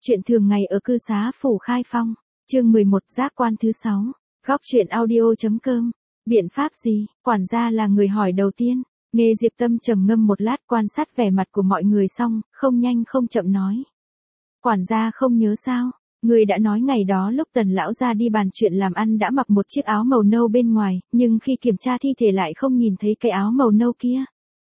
Chuyện thường ngày ở cư xá phủ Khai Phong, chương 11 giác quan thứ 6, góc chuyện audio.com. Biện pháp gì? Quản gia là người hỏi đầu tiên. Nghe Diệp Tâm trầm ngâm một lát quan sát vẻ mặt của mọi người xong, không nhanh không chậm nói. Quản gia không nhớ sao? Người đã nói ngày đó lúc Tần lão gia đi bàn chuyện làm ăn đã mặc một chiếc áo màu nâu bên ngoài, nhưng khi kiểm tra thi thể lại không nhìn thấy cái áo màu nâu kia.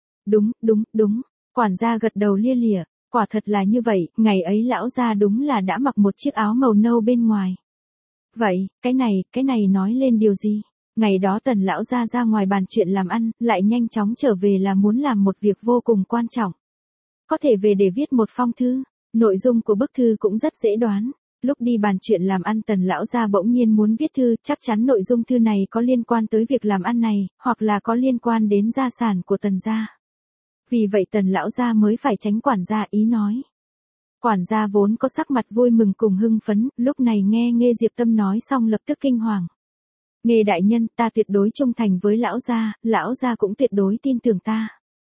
Đúng. Quản gia gật đầu lia lịa. Quả thật là như vậy, ngày ấy lão gia đúng là đã mặc một chiếc áo màu nâu bên ngoài. Vậy, cái này nói lên điều gì? Ngày đó Tần lão gia ra ngoài bàn chuyện làm ăn, lại nhanh chóng trở về là muốn làm một việc vô cùng quan trọng. Có thể về để viết một phong thư, nội dung của bức thư cũng rất dễ đoán. Lúc đi bàn chuyện làm ăn Tần lão gia bỗng nhiên muốn viết thư, chắc chắn nội dung thư này có liên quan tới việc làm ăn này, hoặc là có liên quan đến gia sản của Tần gia. Vì vậy Tần lão gia mới phải tránh quản gia ý nói. Quản gia vốn có sắc mặt vui mừng cùng hưng phấn, lúc này nghe Diệp Tâm nói xong lập tức kinh hoàng. Nghe đại nhân, ta tuyệt đối trung thành với lão gia cũng tuyệt đối tin tưởng ta.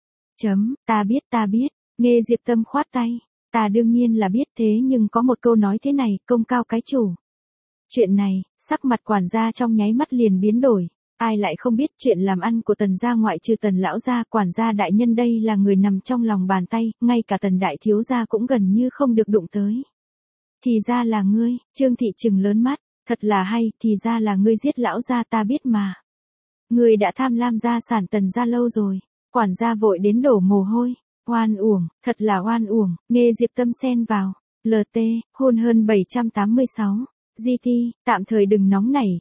Ta biết, nghe Diệp Tâm khoát tay. Ta đương nhiên là biết thế nhưng có một câu nói thế này, công cao cái chủ. Chuyện này, sắc mặt quản gia trong nháy mắt liền biến đổi. Ai lại không biết chuyện làm ăn của Tần gia ngoại trừ Tần lão gia, quản gia đại nhân đây là người nằm trong lòng bàn tay, ngay cả Tần đại thiếu gia cũng gần như không được đụng tới. Thì ra là ngươi, Trương Thị trừng lớn mắt, thật là hay, thì ra là ngươi giết lão gia ta biết mà. Ngươi đã tham lam gia sản Tần gia lâu rồi, quản gia vội đến đổ mồ hôi, oan uổng, thật là oan uổng, nghe Diệp Tâm xen vào, LT, hôn hơn 786, GT, tạm thời đừng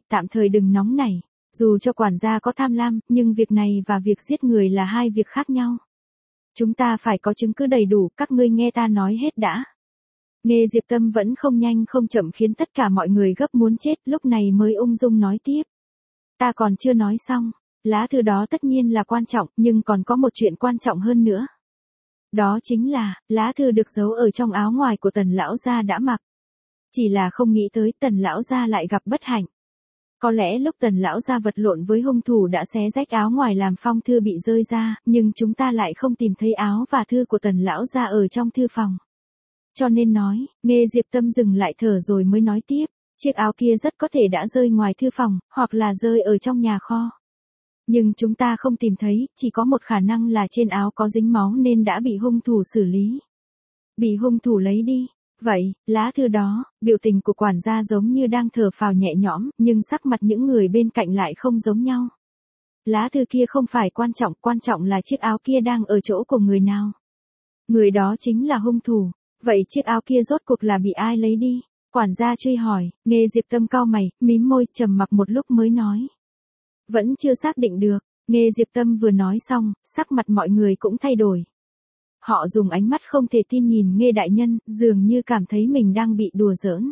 nóng nảy. Dù cho quản gia có tham lam, nhưng việc này và việc giết người là hai việc khác nhau. Chúng ta phải có chứng cứ đầy đủ, các ngươi nghe ta nói hết đã. Nghe Diệp Tâm vẫn không nhanh không chậm khiến tất cả mọi người gấp muốn chết, lúc này mới ung dung nói tiếp. Ta còn chưa nói xong, lá thư đó tất nhiên là quan trọng, nhưng còn có một chuyện quan trọng hơn nữa. Đó chính là, lá thư được giấu ở trong áo ngoài của Tần lão gia đã mặc. Chỉ là không nghĩ tới Tần lão gia lại gặp bất hạnh. Có lẽ lúc Tần lão gia vật lộn với hung thủ đã xé rách áo ngoài làm phong thư bị rơi ra, nhưng chúng ta lại không tìm thấy áo và thư của Tần lão gia ở trong thư phòng. Cho nên nói, nghe Diệp Tâm dừng lại thở rồi mới nói tiếp, chiếc áo kia rất có thể đã rơi ngoài thư phòng, hoặc là rơi ở trong nhà kho. Nhưng chúng ta không tìm thấy, chỉ có một khả năng là trên áo có dính máu nên đã bị hung thủ xử lý. Bị hung thủ lấy đi. Vậy, lá thư đó, biểu tình của quản gia giống như đang thở phào nhẹ nhõm, nhưng sắc mặt những người bên cạnh lại không giống nhau. Lá thư kia không phải quan trọng là chiếc áo kia đang ở chỗ của người nào. Người đó chính là hung thủ. Vậy chiếc áo kia rốt cuộc là bị ai lấy đi? Quản gia truy hỏi, nghe Diệp Tâm cau mày, mím môi, trầm mặc một lúc mới nói. Vẫn chưa xác định được, nghe Diệp Tâm vừa nói xong, sắc mặt mọi người cũng thay đổi. Họ dùng ánh mắt không thể tin nhìn nghe đại nhân, dường như cảm thấy mình đang bị đùa giỡn.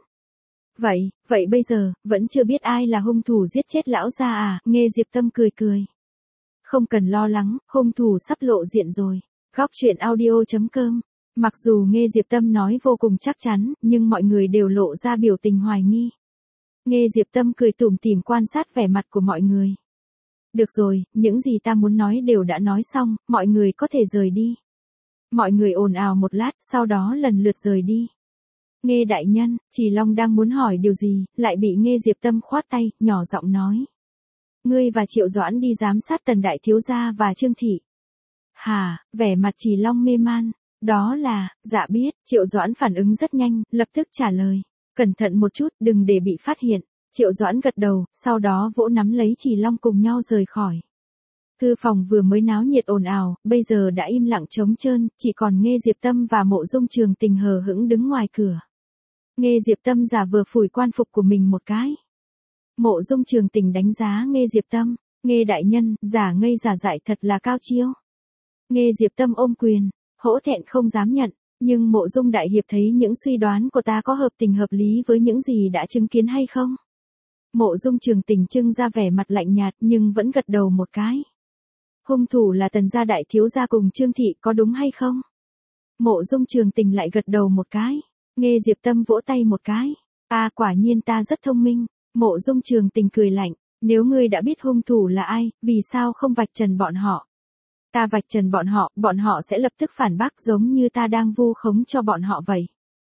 Vậy bây giờ, vẫn chưa biết ai là hung thủ giết chết lão gia à, nghe Diệp Tâm cười. Không cần lo lắng, hung thủ sắp lộ diện rồi. Góc chuyện audio.com. Mặc dù nghe Diệp Tâm nói vô cùng chắc chắn, nhưng mọi người đều lộ ra biểu tình hoài nghi. Nghe Diệp Tâm cười tủm tỉm quan sát vẻ mặt của mọi người. Được rồi, những gì ta muốn nói đều đã nói xong, mọi người có thể rời đi. Mọi người ồn ào một lát, sau đó lần lượt rời đi. Nghe đại nhân, Chỉ Long đang muốn hỏi điều gì, lại bị nghe Diệp Tâm khoát tay, nhỏ giọng nói. Ngươi và Triệu Doãn đi giám sát Tần đại thiếu gia và Trương Thị. Hả, vẻ mặt Chỉ Long mê man. Đó là, dạ biết, Triệu Doãn phản ứng rất nhanh, lập tức trả lời. Cẩn thận một chút, đừng để bị phát hiện. Triệu Doãn gật đầu, sau đó vỗ nắm lấy Chỉ Long cùng nhau rời khỏi. Thư phòng vừa mới náo nhiệt ồn ào, bây giờ đã im lặng trống trơn, chỉ còn nghe Diệp Tâm và Mộ Dung Trường Tình hờ hững đứng ngoài cửa. Nghe Diệp Tâm giả vờ phủi quan phục của mình một cái. Mộ Dung Trường Tình đánh giá nghe Diệp Tâm, nghe đại nhân, giả ngây giả dại thật là cao chiêu. Nghe Diệp Tâm ôm quyền, hổ thẹn không dám nhận, nhưng Mộ Dung đại hiệp thấy những suy đoán của ta có hợp tình hợp lý với những gì đã chứng kiến hay không? Mộ Dung Trường Tình trưng ra vẻ mặt lạnh nhạt nhưng vẫn gật đầu một cái. Hung thủ là Tần gia đại thiếu gia cùng Trương Thị có đúng hay không? Mộ Dung Trường Tình lại gật đầu một cái. Nghe Diệp Tâm vỗ tay một cái. Quả nhiên ta rất thông minh. Mộ Dung Trường Tình cười lạnh. Nếu ngươi đã biết hung thủ là ai, vì sao không vạch trần bọn họ? Ta vạch trần bọn họ sẽ lập tức phản bác giống như ta đang vu khống cho bọn họ vậy.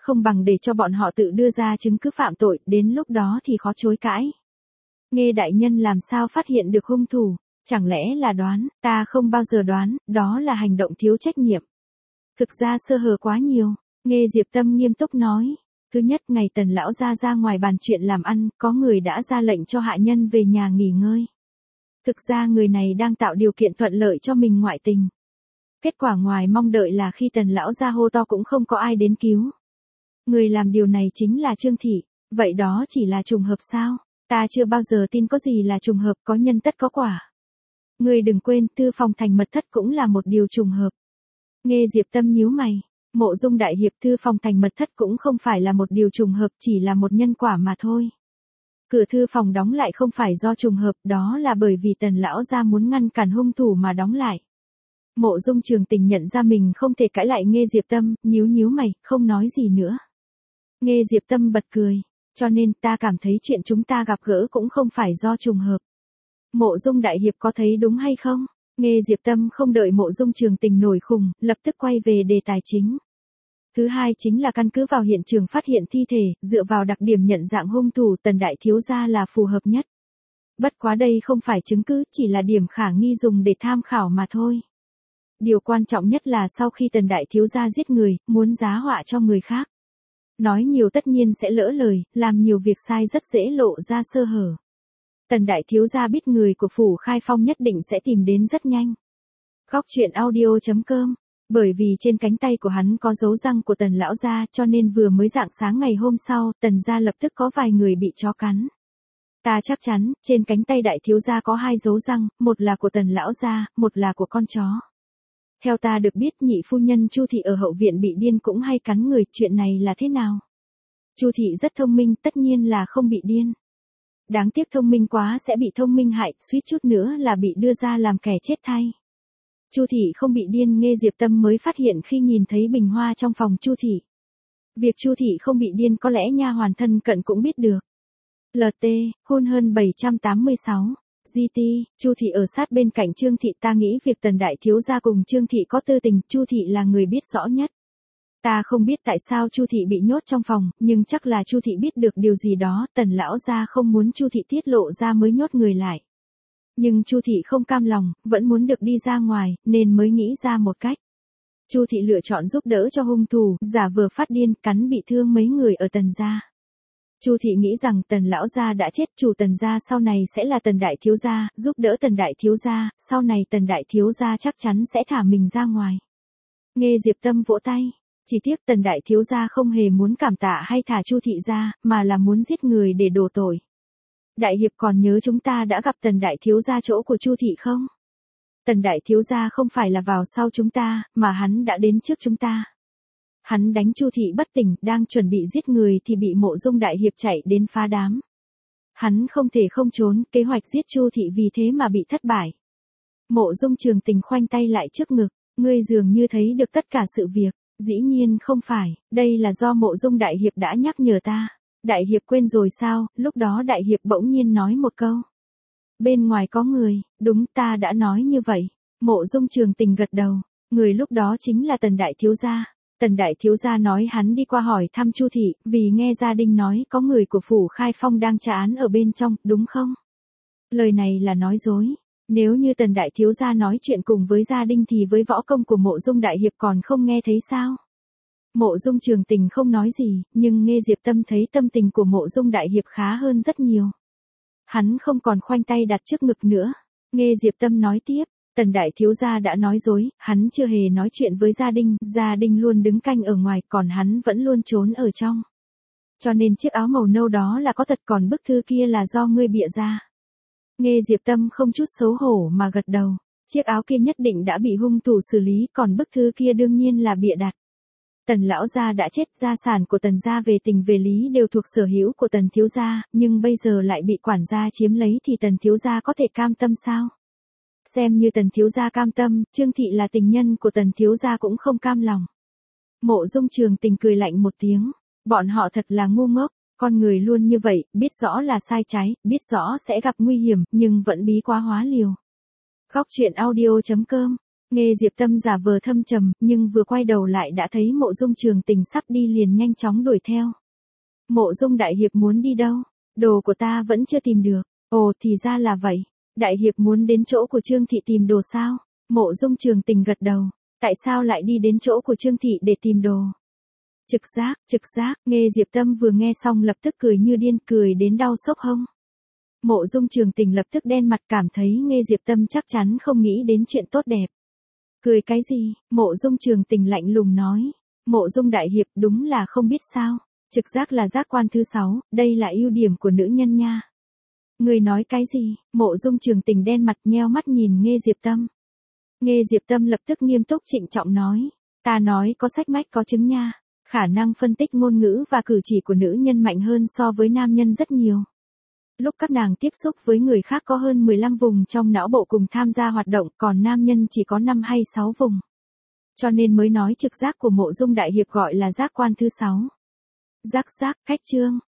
không bằng để cho bọn họ tự đưa ra chứng cứ phạm tội, đến lúc đó thì khó chối cãi. Nghe đại nhân làm sao phát hiện được hung thủ, chẳng lẽ là đoán, ta không bao giờ đoán, đó là hành động thiếu trách nhiệm. Thực ra sơ hở quá nhiều, Nghe Diệp Tâm nghiêm túc nói. Thứ nhất, ngày Tần lão gia ra ngoài bàn chuyện làm ăn, có người đã ra lệnh cho hạ nhân về nhà nghỉ ngơi. Thực ra người này đang tạo điều kiện thuận lợi cho mình ngoại tình. Kết quả ngoài mong đợi là khi Tần lão gia hô to cũng không có ai đến cứu. Người làm điều này chính là Trương Thị, vậy đó chỉ là trùng hợp sao? Ta chưa bao giờ tin có gì là trùng hợp, có nhân tất có quả. Người đừng quên, thư phòng thành mật thất cũng là một điều trùng hợp. Nghe Diệp Tâm nhíu mày, Mộ Dung đại hiệp thư phòng thành mật thất cũng không phải là một điều trùng hợp, chỉ là một nhân quả mà thôi. Cửa thư phòng đóng lại không phải do trùng hợp, đó là bởi vì Tần lão gia muốn ngăn cản hung thủ mà đóng lại. Mộ Dung Trường Tình nhận ra mình không thể cãi lại Nghe Diệp Tâm, nhíu mày, không nói gì nữa. Nghe Diệp Tâm bật cười, cho nên ta cảm thấy chuyện chúng ta gặp gỡ cũng không phải do trùng hợp. Mộ Dung đại hiệp có thấy đúng hay không? Nghe Diệp Tâm không đợi Mộ Dung Trường Tình nổi khùng, lập tức quay về đề tài chính. Thứ hai chính là căn cứ vào hiện trường phát hiện thi thể, dựa vào đặc điểm nhận dạng hung thủ, Tần đại thiếu gia là phù hợp nhất. Bất quá đây không phải chứng cứ, chỉ là điểm khả nghi dùng để tham khảo mà thôi. Điều quan trọng nhất là sau khi Tần đại thiếu gia giết người, muốn giá họa cho người khác. Nói nhiều tất nhiên sẽ lỡ lời, làm nhiều việc sai rất dễ lộ ra sơ hở. Tần đại thiếu gia biết người của Phủ Khai Phong nhất định sẽ tìm đến rất nhanh. Góc truyện audio.com. Bởi vì trên cánh tay của hắn có dấu răng của Tần lão gia, cho nên vừa mới rạng sáng ngày hôm sau, Tần gia lập tức có vài người bị chó cắn. Ta chắc chắn, trên cánh tay đại thiếu gia có 2 dấu răng, một là của Tần lão gia, một là của con chó. Theo ta được biết, nhị phu nhân Chu Thị ở hậu viện bị điên cũng hay cắn người, chuyện này là thế nào? Chu Thị rất thông minh, tất nhiên là không bị điên. Đáng tiếc thông minh quá sẽ bị thông minh hại, suýt chút nữa là bị đưa ra làm kẻ chết thay. Chu Thị không bị điên, Nghe Diệp Tâm mới phát hiện khi nhìn thấy bình hoa trong phòng Chu Thị. Việc Chu Thị không bị điên có lẽ nha hoàn thân cận cũng biết được. LT, hôn hơn 786. GT, Chu Thị ở sát bên cạnh Trương Thị, ta nghĩ việc Tần đại thiếu gia cùng Trương Thị có tư tình, Chu Thị là người biết rõ nhất. Ta không biết tại sao Chu Thị bị nhốt trong phòng, nhưng chắc là Chu Thị biết được điều gì đó, Tần lão gia không muốn Chu Thị tiết lộ ra mới nhốt người lại. Nhưng Chu Thị không cam lòng, vẫn muốn được đi ra ngoài, nên mới nghĩ ra một cách. Chu Thị lựa chọn giúp đỡ cho hung thủ, giả vờ phát điên, cắn bị thương mấy người ở Tần gia. Chu Thị nghĩ rằng Tần lão gia đã chết, chủ Tần gia sau này sẽ là Tần đại thiếu gia, giúp đỡ Tần đại thiếu gia, sau này Tần đại thiếu gia chắc chắn sẽ thả mình ra ngoài. Nghe Diệp Tâm vỗ tay, chỉ tiếc Tần đại thiếu gia không hề muốn cảm tạ hay thả Chu Thị ra, mà là muốn giết người để đổ tội. Đại hiệp còn nhớ chúng ta đã gặp Tần đại thiếu gia chỗ của Chu Thị không? Tần đại thiếu gia không phải là vào sau chúng ta, mà hắn đã đến trước chúng ta. Hắn đánh Chu Thị bất tỉnh, đang chuẩn bị giết người thì bị Mộ Dung đại hiệp chạy đến phá đám. Hắn không thể không trốn, kế hoạch giết Chu Thị vì thế mà bị thất bại. Mộ Dung Trường Tình khoanh tay lại trước ngực, ngươi dường như thấy được tất cả sự việc. Dĩ nhiên không phải, đây là do Mộ Dung đại hiệp đã nhắc nhở ta. Đại hiệp quên rồi sao? Lúc đó đại hiệp bỗng nhiên nói một câu. Bên ngoài có người, đúng, ta đã nói như vậy. Mộ Dung Trường Tình gật đầu, người lúc đó chính là Tần đại thiếu gia. Tần đại thiếu gia nói hắn đi qua hỏi thăm Chu Thị, vì nghe gia đình nói có người của Phủ Khai Phong đang tra án ở bên trong, đúng không? Lời này là nói dối. Nếu như Tần đại thiếu gia nói chuyện cùng với gia đình thì với võ công của Mộ Dung đại hiệp còn không nghe thấy sao? Mộ Dung Trường Tình không nói gì, nhưng Nghe Diệp Tâm thấy tâm tình của Mộ Dung đại hiệp khá hơn rất nhiều. Hắn không còn khoanh tay đặt trước ngực nữa. Nghe Diệp Tâm nói tiếp, Tần đại thiếu gia đã nói dối, hắn chưa hề nói chuyện với gia đình luôn đứng canh ở ngoài, còn hắn vẫn luôn trốn ở trong. Cho nên chiếc áo màu nâu đó là có thật, còn bức thư kia là do ngươi bịa ra. Nghe Diệp Tâm không chút xấu hổ mà gật đầu, chiếc áo kia nhất định đã bị hung thủ xử lý, còn bức thư kia đương nhiên là bịa đặt. Tần lão gia đã chết, gia sản của Tần gia về tình về lý đều thuộc sở hữu của Tần thiếu gia, nhưng bây giờ lại bị quản gia chiếm lấy thì Tần thiếu gia có thể cam tâm sao? Xem như Tần thiếu gia cam tâm, Trương Thị là tình nhân của Tần thiếu gia cũng không cam lòng. Mộ Dung Trường Tình cười lạnh một tiếng, bọn họ thật là ngu ngốc, con người luôn như vậy, biết rõ là sai trái, biết rõ sẽ gặp nguy hiểm, nhưng vẫn bí quá hóa liều. Góc truyện audio.com Nghe Diệp Tâm giả vờ thâm trầm, nhưng vừa quay đầu lại đã thấy Mộ Dung Trường Tình sắp đi liền nhanh chóng đuổi theo. Mộ Dung đại hiệp muốn đi đâu? Đồ của ta vẫn chưa tìm được. Ồ thì ra là vậy. Đại hiệp muốn đến chỗ của Trương Thị tìm đồ sao? Mộ Dung Trường Tình gật đầu. Tại sao lại đi đến chỗ của Trương Thị để tìm đồ? Trực giác, nghe Diệp Tâm vừa nghe xong lập tức cười như điên, cười đến đau xốc hông. Mộ Dung Trường Tình lập tức đen mặt, cảm thấy nghe Diệp Tâm chắc chắn không nghĩ đến chuyện tốt đẹp. Cười cái gì? Mộ Dung Trường Tình lạnh lùng nói. Mộ Dung đại hiệp đúng là không biết sao. Trực giác là giác quan thứ 6, đây là ưu điểm của nữ nhân nha. Người nói cái gì? Mộ Dung Trường Tình đen mặt nheo mắt nhìn nghe Diệp Tâm. Nghe Diệp Tâm lập tức nghiêm túc trịnh trọng nói. Ta nói có sách mách có chứng nha. Khả năng phân tích ngôn ngữ và cử chỉ của nữ nhân mạnh hơn so với nam nhân rất nhiều. Lúc các nàng tiếp xúc với người khác có hơn 15 vùng trong não bộ cùng tham gia hoạt động, còn nam nhân chỉ có 5 hay 6 vùng. Cho nên mới nói trực giác của Mộ Dung đại hiệp gọi là giác quan thứ 6. Giác, khách chương.